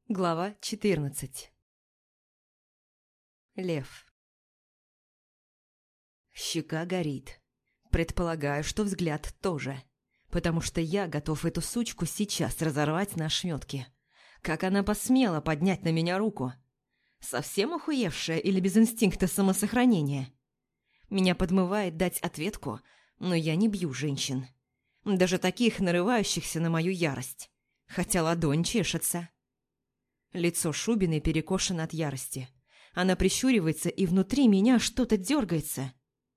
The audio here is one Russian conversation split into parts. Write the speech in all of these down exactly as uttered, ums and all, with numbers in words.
Глава четырнадцать. Лев. Щека горит. Предполагаю, что взгляд тоже. Потому что я готов эту сучку сейчас разорвать на ошметки. Как она посмела поднять на меня руку? Совсем охуевшая или без инстинкта самосохранения? Меня подмывает дать ответку, но я не бью женщин. Даже таких, нарывающихся на мою ярость. Хотя ладонь чешется. Лицо Шубиной перекошено от ярости. Она прищуривается, и внутри меня что-то дергается.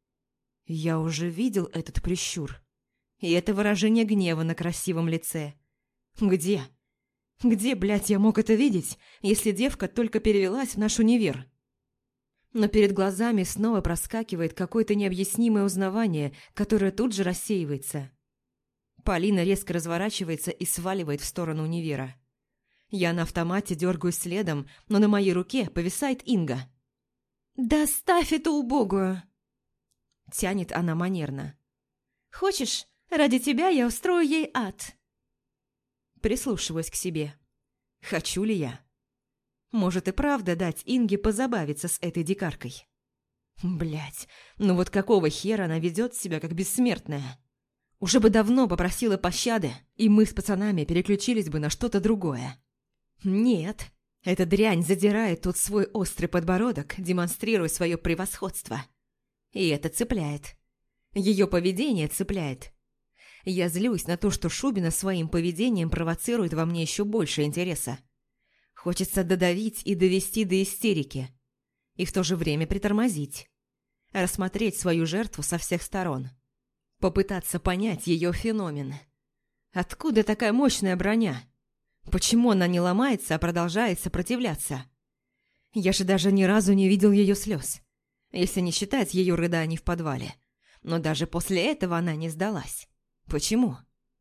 Я уже видел этот прищур. И это выражение гнева на красивом лице. Где? Где, блядь, я мог это видеть, если девка только перевелась в наш универ? Но перед глазами снова проскакивает какое-то необъяснимое узнавание, которое тут же рассеивается. Полина резко разворачивается и сваливает в сторону универа. Я на автомате дергаюсь следом, но на моей руке повисает Инга. «Да оставь эту убогую!» Тянет она манерно. «Хочешь, ради тебя я устрою ей ад?» Прислушиваюсь к себе. Хочу ли я? Может и правда дать Инге позабавиться с этой дикаркой? Блядь, ну вот какого хера она ведет себя как бессмертная? Уже бы давно попросила пощады, и мы с пацанами переключились бы на что-то другое. Нет, эта дрянь задирает тут свой острый подбородок, демонстрируя свое превосходство. И это цепляет. Ее поведение цепляет. Я злюсь на то, что Шубина своим поведением провоцирует во мне еще больше интереса. Хочется додавить и довести до истерики. И в то же время притормозить. Рассмотреть свою жертву со всех сторон. Попытаться понять ее феномен. Откуда такая мощная броня? Почему она не ломается, а продолжает сопротивляться? Я же даже ни разу не видел ее слез, если не считать ее рыданий в подвале. Но даже после этого она не сдалась. Почему?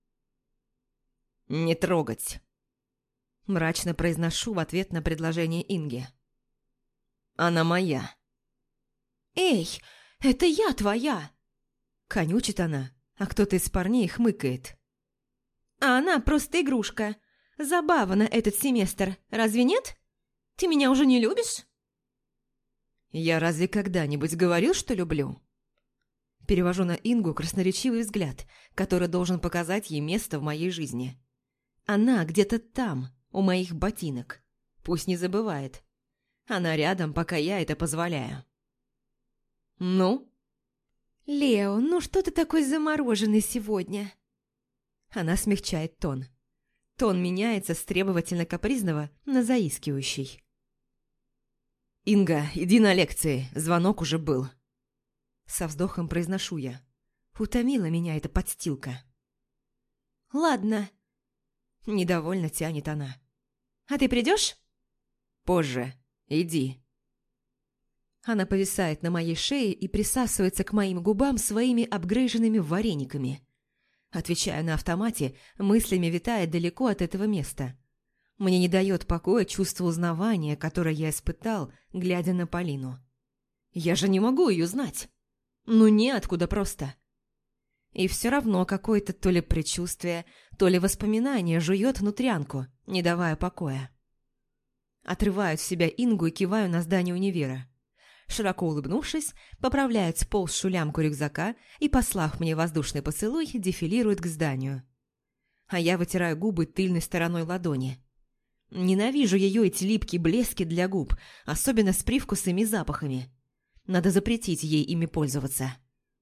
«Не трогать», – мрачно произношу в ответ на предложение Инги. «Она моя». «Эй, это я твоя!» – конючит она, а кто-то из парней хмыкает. «А она просто игрушка. Забава на этот семестр, разве нет? Ты меня уже не любишь?» «Я разве когда-нибудь говорил, что люблю?» Перевожу на Ингу красноречивый взгляд, который должен показать ей место в моей жизни. Она где-то там, у моих ботинок. Пусть не забывает. Она рядом, пока я это позволяю. «Ну?» «Лео, ну что ты такой замороженный сегодня?» Она смягчает тон. Тон меняется с требовательно-капризного на заискивающий. «Инга, иди на лекции, звонок уже был». Со вздохом произношу я. Утомила меня эта подстилка. «Ладно». Недовольно тянет она. «А ты придешь?» «Позже. Иди». Она повисает на моей шее и присасывается к моим губам своими обгрыженными варениками. Отвечаю на автомате, мыслями витая далеко от этого места. Мне не дает покоя чувство узнавания, которое я испытал, глядя на Полину. Я же не могу ее знать. Ну, неоткуда просто. И все равно какое-то то ли предчувствие, то ли воспоминание жует внутрянку, не давая покоя. Отрываю от себя Ингу и киваю на здание универа. Широко улыбнувшись, поправляет сползшую лямку рюкзака и, послав мне воздушный поцелуй, дефилирует к зданию. А я вытираю губы тыльной стороной ладони. Ненавижу ее эти липкие блески для губ, особенно с привкусами и запахами. Надо запретить ей ими пользоваться.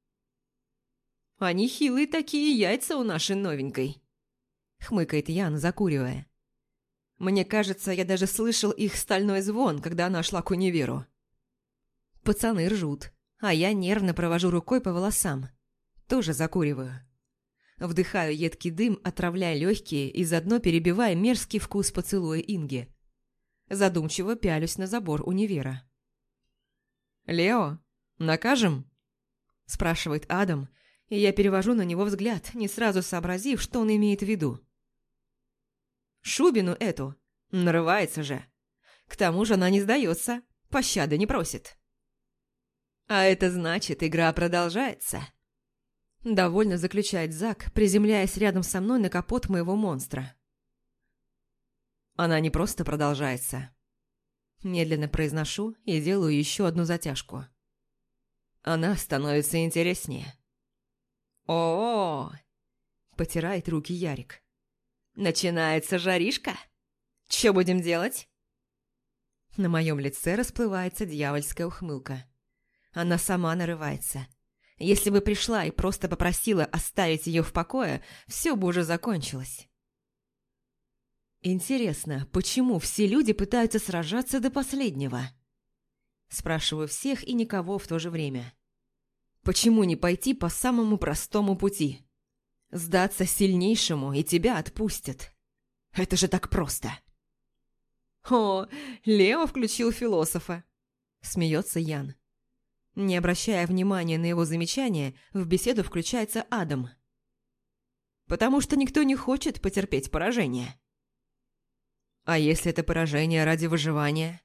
«Они хилые такие яйца у нашей новенькой», — хмыкает Ян, закуривая. «Мне кажется, я даже слышал их стальной звон, когда она шла к универу». Пацаны ржут, а я нервно провожу рукой по волосам. Тоже закуриваю. Вдыхаю едкий дым, отравляя легкие и заодно перебивая мерзкий вкус поцелуя Инги. Задумчиво пялюсь на забор универа. «Лео, накажем?» – спрашивает Адам, и я перевожу на него взгляд, не сразу сообразив, что он имеет в виду. «Шубину эту. Нарывается же. К тому же она не сдается, пощады не просит». «А это значит, игра продолжается», – довольно заключает Зак, приземляясь рядом со мной на капот моего монстра. Она не просто продолжается. Медленно произношу и делаю еще одну затяжку. Она становится интереснее. О-о-о! Потирает руки Ярик. Начинается жаришка? Че будем делать? На моем лице расплывается дьявольская ухмылка. Она сама нарывается. Если бы пришла и просто попросила оставить ее в покое, все бы уже закончилось. Интересно, почему все люди пытаются сражаться до последнего? Спрашиваю всех и никого в то же время. Почему не пойти по самому простому пути? Сдаться сильнейшему, и тебя отпустят. Это же так просто. О, Лео включил философа. Смеется Ян. Не обращая внимания на его замечание, в беседу включается Адам. Потому что никто не хочет потерпеть поражение. А если это поражение ради выживания?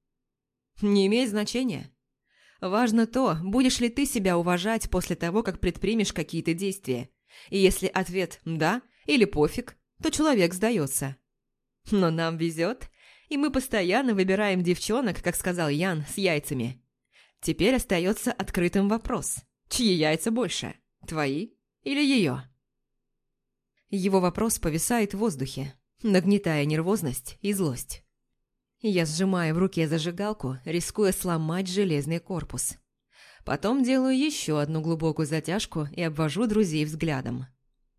Не имеет значения. Важно то, будешь ли ты себя уважать после того, как предпримешь какие-то действия. И если ответ «да» или «пофиг», то человек сдается. Но нам везет, и мы постоянно выбираем девчонок, как сказал Ян, с яйцами. Теперь остается открытым вопрос. Чьи яйца больше? Твои или ее? Его вопрос повисает в воздухе, нагнетая нервозность и злость. Я сжимаю в руке зажигалку, рискуя сломать железный корпус. Потом делаю еще одну глубокую затяжку и обвожу друзей взглядом.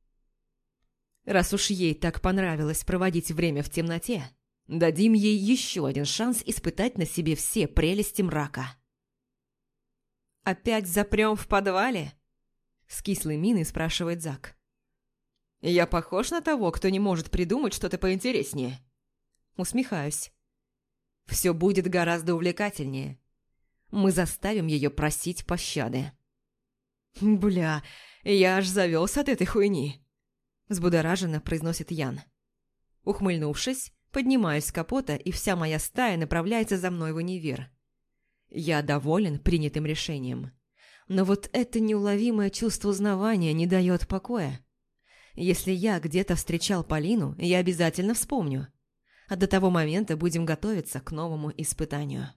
Раз уж ей так понравилось проводить время в темноте, дадим ей еще один шанс испытать на себе все прелести мрака. «Опять запрем в подвале?» — с кислой миной спрашивает Зак. «Я похож на того, кто не может придумать что-то поинтереснее?» Усмехаюсь. «Все будет гораздо увлекательнее. Мы заставим ее просить пощады». «Бля, я аж завелся от этой хуйни», — взбудораженно произносит Ян. Ухмыльнувшись, поднимаюсь с капота, и вся моя стая направляется за мной в универ. Я доволен принятым решением. Но вот это неуловимое чувство узнавания не дает покоя. Если я где-то встречал Полину, я обязательно вспомню. А до того момента будем готовиться к новому испытанию.